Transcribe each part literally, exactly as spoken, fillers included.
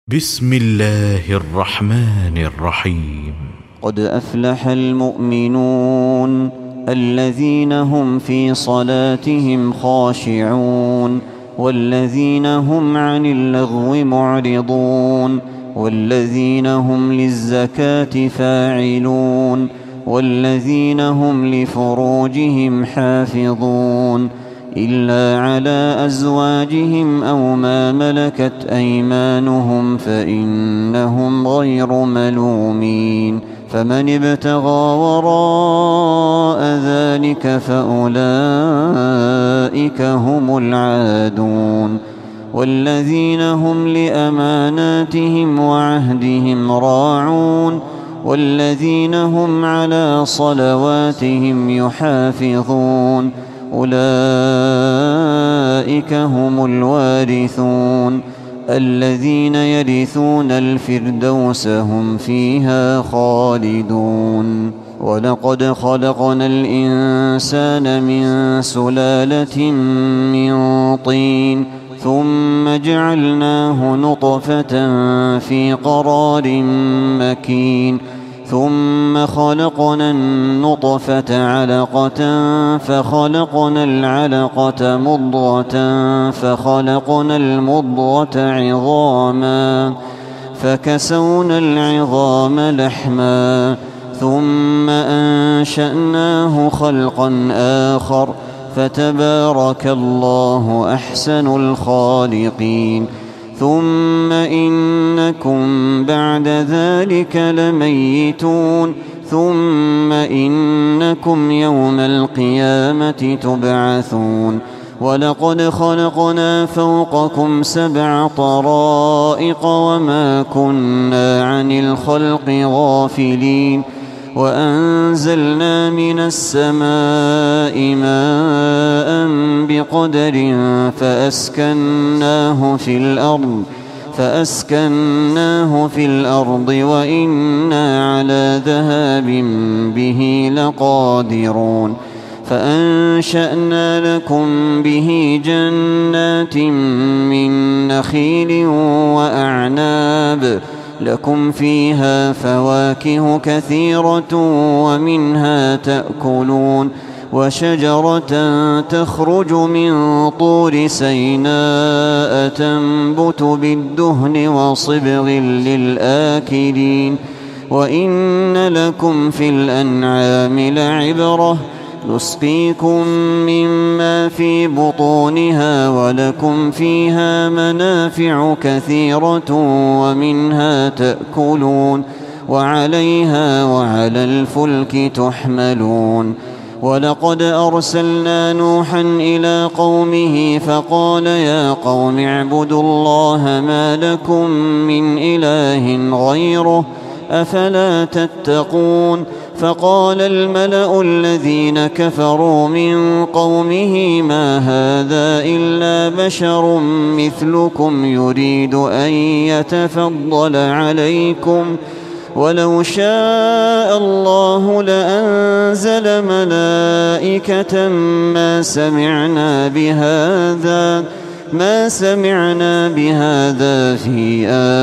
بسم الله الرحمن الرحيم. قد أفلح المؤمنون الذين هم في صلاتهم خاشعون والذين هم عن اللغو معرضون والذين هم للزكاة فاعلون والذين هم لفروجهم حافظون إلا على أزواجهم أو ما ملكت أيمانهم فإنهم غير ملومين. فمن ابتغى وراء ذلك فأولئك هم العادون. والذين هم لأماناتهم وعهدهم راعون والذين هم على صلواتهم يحافظون أولئك هم الوارثون الذين يرثون الفردوس هم فيها خالدون. ولقد خلقنا الإنسان من سلالة من طين ثم جعلناه نطفة في قرار مكين ثم خلقنا النطفة علقة فخلقنا العلقة مضغة فخلقنا المضغة عظاما فكسونا العظام لحما ثم أنشأناه خلقا آخر فتبارك الله أحسن الخالقين. ثم إنكم بعد ذلك لميتون ثم إنكم يوم القيامة تبعثون. ولقد خلقنا فوقكم سبع طرائق وما كنا عن الخلق غافلين وأنزلنا من السماء ماء بقدر فأسكناه في الأرض فأسكناه في الأرض وإنا على ذهاب به لقادرون. فأنشأنا لكم به جنات من نخيل وأعناب لكم فيها فواكه كثيرة ومنها تأكلون وشجرة تخرج من طور سيناء تنبت بالدهن وصبغ للآكلين. وإن لكم في الأنعام لعبرة نسقيكم مما في بطونها ولكم فيها منافع كثيرة ومنها تأكلون وعليها وعلى الفلك تحملون. ولقد أرسلنا نوحا إلى قومه فقال يا قوم اعبدوا الله ما لكم من إله غيره أفلا تتقون. فقال الملأ الذين كفروا من قومه ما هذا إلا بشر مثلكم يريد أن يتفضل عليكم ولو شاء الله لأنزل ملائكة ما سمعنا بهذا ما سمعنا بهذا في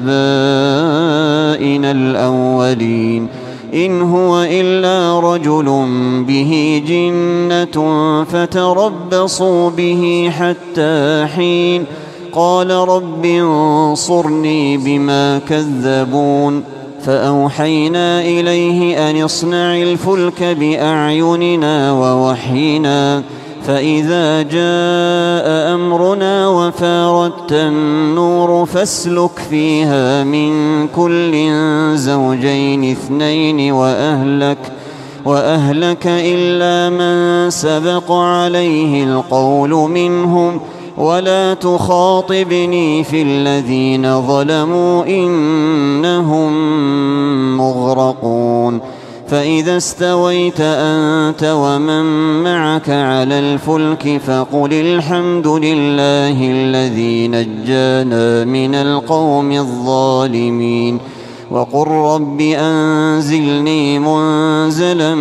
آبائنا الأولين إن هو إلا رجل به جنة فتربصوا به حتى حين. قال رب انصرني بما كذبون. فأوحينا إليه أن اصنع الفلك بأعيننا ووحينا فإذا جاء أمرنا وفاردت النور فاسلك فيها من كل زوجين اثنين وأهلك وأهلك إلا من سبق عليه القول منهم ولا تخاطبني في الذين ظلموا إنهم مغرقون. فإذا استويت أنت ومن معك على الفلك فقل الحمد لله الذي نجانا من القوم الظالمين وقل رب أنزلني منزلا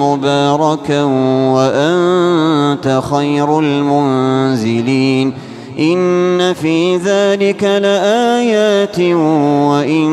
مباركا وأنت خير المنزلين. إن في ذلك لآيات وإن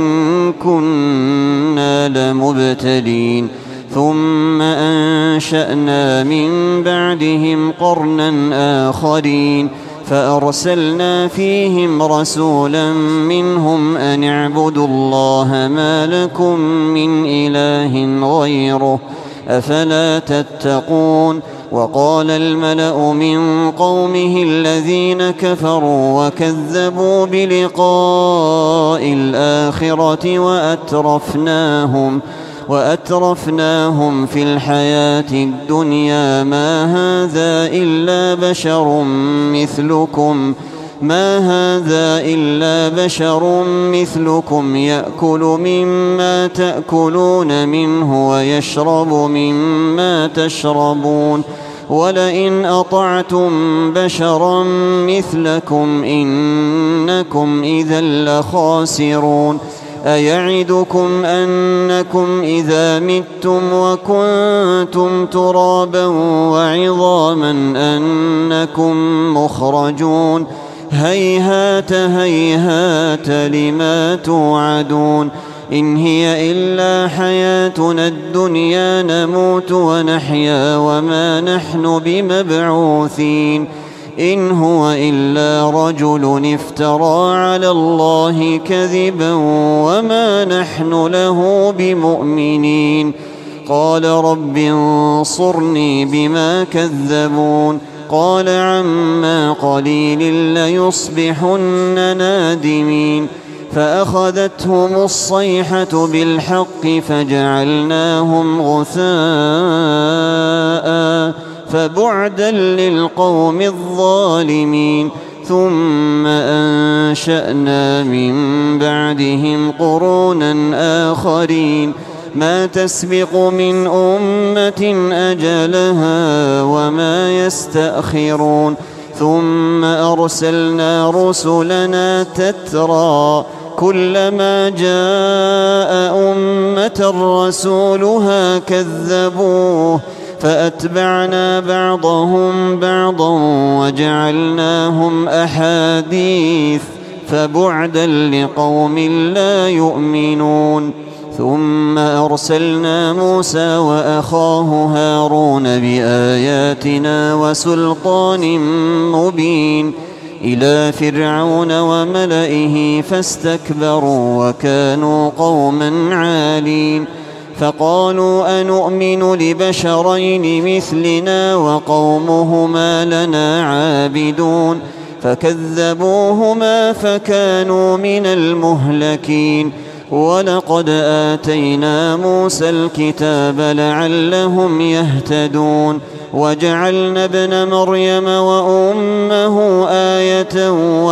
كنا لمبتلين ثم أنشأنا من بعدهم قرنا آخرين فأرسلنا فيهم رسولا منهم أن اعبدوا الله ما لكم من إله غيره أفلا تتقون وقال الملأ من قومه الذين كفروا وكذبوا بلقاء الآخرة وأترفناهم وأترفناهم في الحياة الدنيا ما هذا إلا بشر مثلكم ما هذا إلا بشر مثلكم يأكل مما تأكلون منه ويشرب مما تشربون ولئن أطعتم بشرا مثلكم إنكم إذا لخاسرون أيعدكم أنكم إذا متم وكنتم ترابا وعظاما أنكم مخرجون هيهات هيهات لما توعدون إن هي إلا حياتنا الدنيا نموت ونحيا وما نحن بمبعوثين إن هو إلا رجل افترى على الله كذبا وما نحن له بمؤمنين قال رب انصرني بما كذبون قال عما قليل ليصبحن نادمين فأخذتهم الصيحة بالحق فجعلناهم غثاء فبعدا للقوم الظالمين ثم أنشأنا من بعدهم قرونا آخرين ما تسبق من أمة أجلها وما يستأخرون ثم أرسلنا رسلنا تترى كلما جاء أمة رسولها كذبوه فأتبعنا بعضهم بعضا وجعلناهم أحاديث فبعدا لقوم لا يؤمنون ثم أرسلنا موسى وأخاه هارون بآياتنا وسلطان مبين إلى فرعون وملئه فاستكبروا وكانوا قوما عالين فقالوا أنؤمن لبشرين مثلنا وقومهما لنا عابدون فكذبوهما فكانوا من المهلكين ولقد آتينا موسى الكتاب لعلهم يهتدون وجعلنا ابن مريم وأمه آية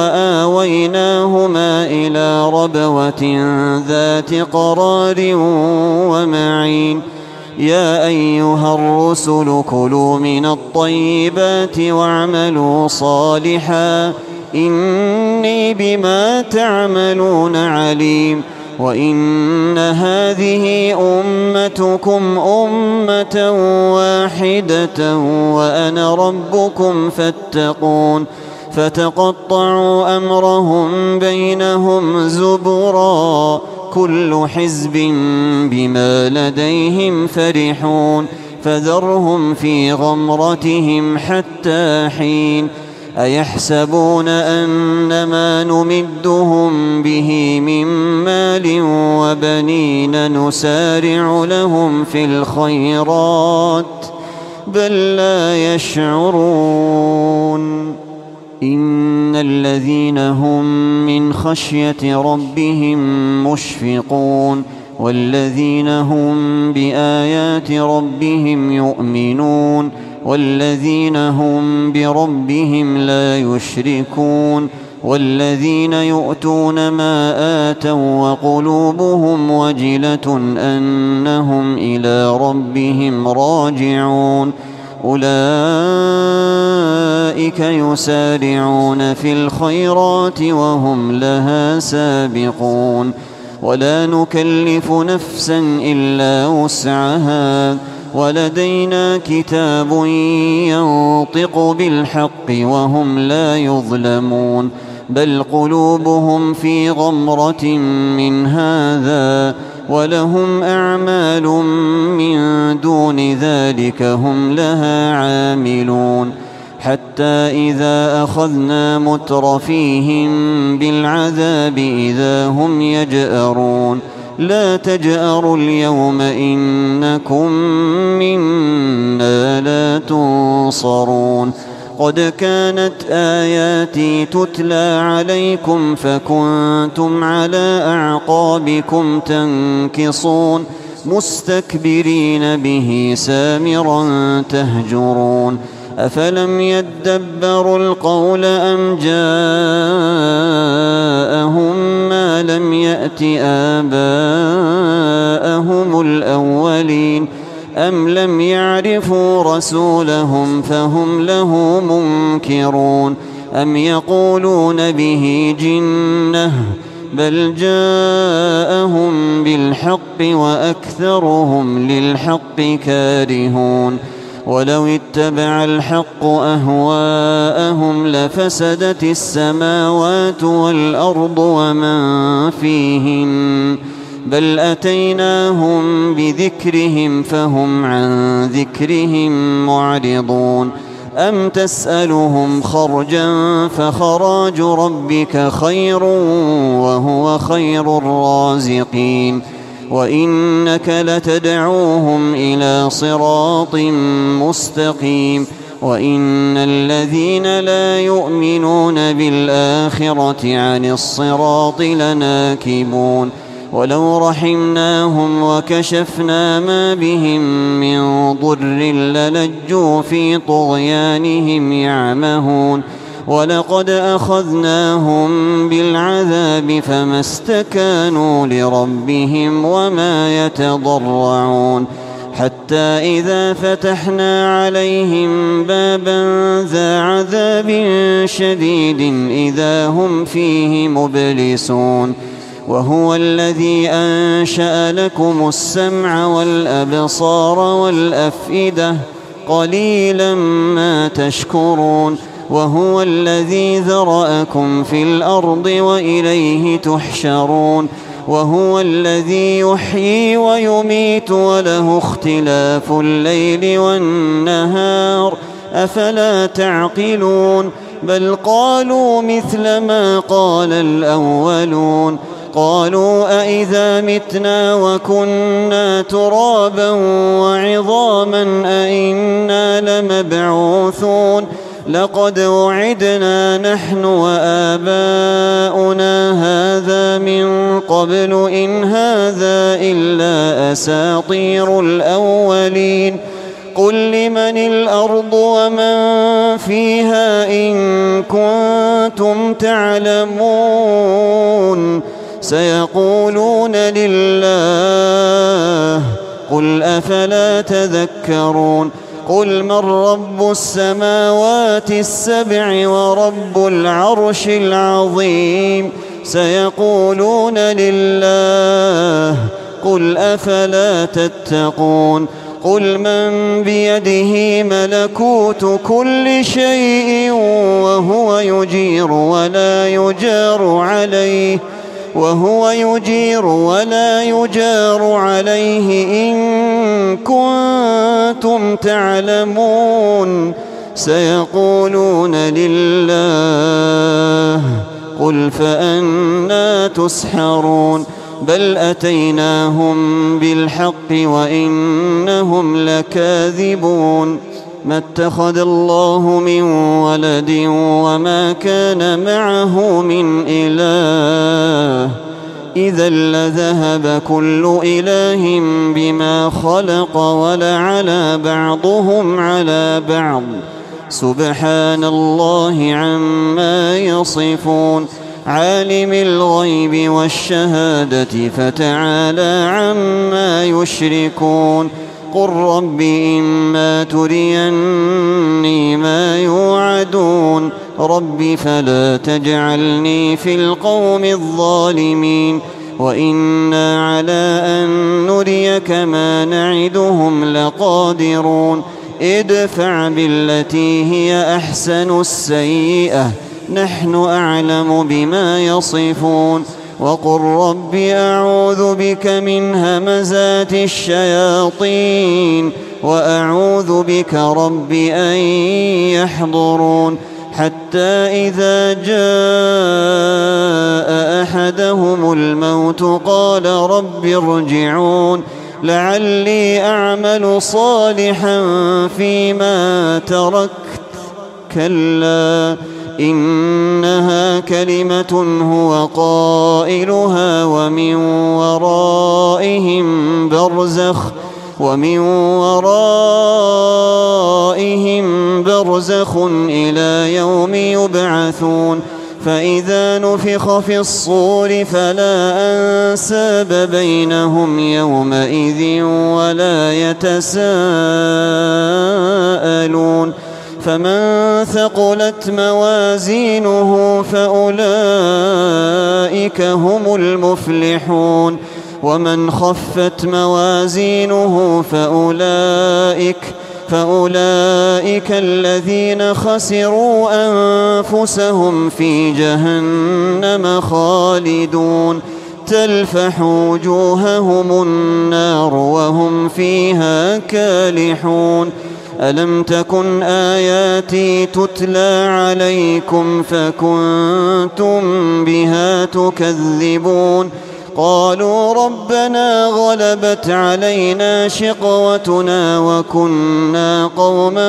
وآويناهما إلى ربوة ذات قرار ومعين يا أيها الرسل كلوا من الطيبات واعملوا صالحا إني بما تعملون عليم وإن هذه أمتكم أمة واحدة وأنا ربكم فاتقون فتقطعوا أمرهم بينهم زبرا كل حزب بما لديهم فرحون فذرهم في غمرتهم حتى حين أيحسبون أنما نمدهم به من مال وبنين نسارع لهم في الخيرات بل لا يشعرون إن الذين هم من خشية ربهم مشفقون والذين هم بآيات ربهم يؤمنون والذين هم بربهم لا يشركون والذين يؤتون ما آتوا وقلوبهم وجلة أنهم إلى ربهم راجعون أولئك يسارعون في الخيرات وهم لها سابقون ولا نكلف نفسا إلا وسعها ولدينا كتاب ينطق بالحق وهم لا يظلمون بل قلوبهم في غمرة من هذا ولهم أعمال من دون ذلك هم لها عاملون حتى إذا أخذنا مترفيهم بالعذاب إذا هم يجأرون لا تجأروا اليوم إنكم منا لا تنصرون قد كانت آياتي تتلى عليكم فكنتم على أعقابكم تنكصون مستكبرين به سامرا تهجرون أفلم يدبروا القول أم جاءهم ما لم يأت آباءهم الأولين أم لم يعرفوا رسولهم فهم له منكرون أم يقولون به جنة بل جاءهم بالحق وأكثرهم للحق كارهون ولو اتبع الحق أهواءهم لفسدت السماوات والأرض ومن فيهن بل أتيناهم بذكرهم فهم عن ذكرهم معرضون أم تسألهم خرجا فخراج ربك خير وهو خير الرازقين وإنك لتدعوهم إلى صراط مستقيم وإن الذين لا يؤمنون بالآخرة عن الصراط لناكبون ولو رحمناهم وكشفنا ما بهم من ضر للجوا في طغيانهم يعمهون ولقد أخذناهم بالعذاب فما استكانوا لربهم وما يتضرعون حتى إذا فتحنا عليهم بابا ذا عذاب شديد إذا هم فيه مبلسون وهو الذي أنشأ لكم السمع والأبصار والأفئدة قليلا ما تشكرون وهو الذي ذرأكم في الأرض وإليه تحشرون وهو الذي يحيي ويميت وله اختلاف الليل والنهار أفلا تعقلون بل قالوا مثل ما قال الأولون قالوا أئذا متنا وكنا ترابا وعظاما أئنا لمبعوثون لقد وعدنا نحن وآباؤنا هذا من قبل إن هذا إلا أساطير الأولين قل لمن الأرض ومن فيها إن كنتم تعلمون سيقولون لله قل أفلا تذكرون قل من رب السماوات السبع ورب العرش العظيم سيقولون لله قل أفلا تتقون قل من بيده ملكوت كل شيء وهو يجير ولا يجار عليه وهو يجير ولا يجار عليه إن كنتم تعلمون سيقولون لله قل فأنى تسحرون بل أتيناهم بالحق وإنهم لكاذبون ما اتخذ الله من ولد وما كان معه من إله إذا لذهب كل إله بما خلق ولعلى بعضهم على بعض سبحان الله عما يصفون عالم الغيب والشهادة فتعالى عما يشركون قل رب إما تريني ما يوعدون رب فلا تجعلني في القوم الظالمين وإنا على أن نريك ما نعدهم لقادرون قادرون ادفع بالتي هي أحسن السيئة نحن أعلم بما يصفون وقل رب أعوذ بك من همزات الشياطين وأعوذ بك رب أن يحضرون حتى إذا جاء أحدهم الموت قال رب ارجعون لعلي أعمل صالحا فيما تركت كلا إنها كلمة هو قائلها ومن ورائهم برزخ ومن ورائهم برزخ إلى يوم يبعثون فإذا نفخ في الصور فلا أنساب بينهم يومئذ ولا يتساءلون فمن ثقلت موازينه فأولئك هم المفلحون ومن خفت موازينه فأولئك فأولئك الذين خسروا أنفسهم في جهنم خالدون تلفح وجوههم النار وهم فيها كالحون ألم تكن آياتي تتلى عليكم فكنتم بها تكذبون قالوا ربنا غلبت علينا شقوتنا وكنا قوما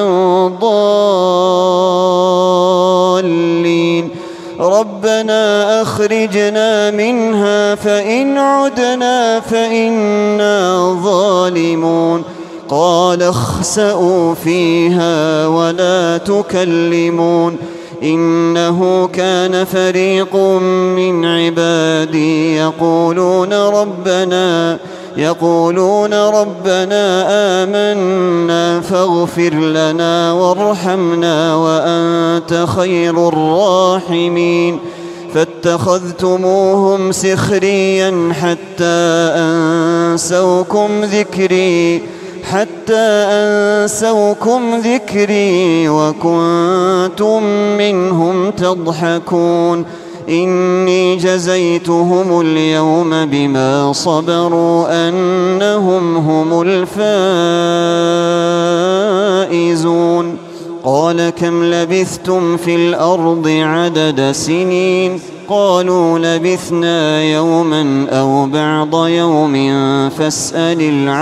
ضالين ربنا أخرجنا منها فإن عدنا فإنا ظالمون قال اخسئوا فيها ولا تكلمون إنه كان فريق من عبادي يقولون ربنا يقولون ربنا آمنا فاغفر لنا وارحمنا وأنت خير الراحمين فاتخذتموهم سخريا حتى أنسوكم ذكري حتى أنسوكم ذكري وكنتم منهم تضحكون إني جزيتهم اليوم بما صبروا أنهم هم الفائزون قال كم لبثتم في الأرض عدد سنين قالوا لبثنا يوما أو بعض يوم فاسأل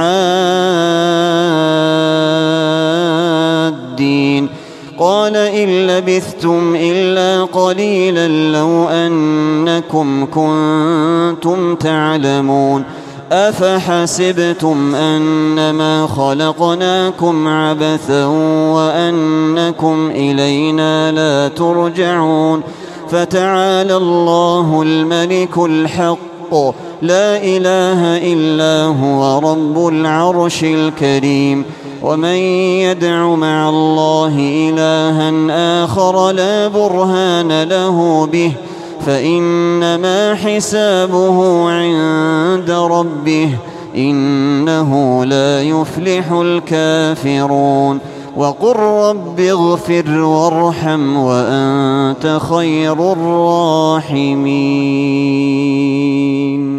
العادين قال إن لبثتم إلا قليلا لو أنكم كنتم تعلمون أفحسبتم أنما خلقناكم عبثا وأنكم إلينا لا ترجعون فتعالى الله الملك الحق لا إله إلا هو رب العرش الكريم ومن يدع مع الله إلها آخر لا برهان له به فإنما حسابه عند ربه إنه لا يفلح الكافرون وقل رب اغفر وارحم وأنت خير الراحمين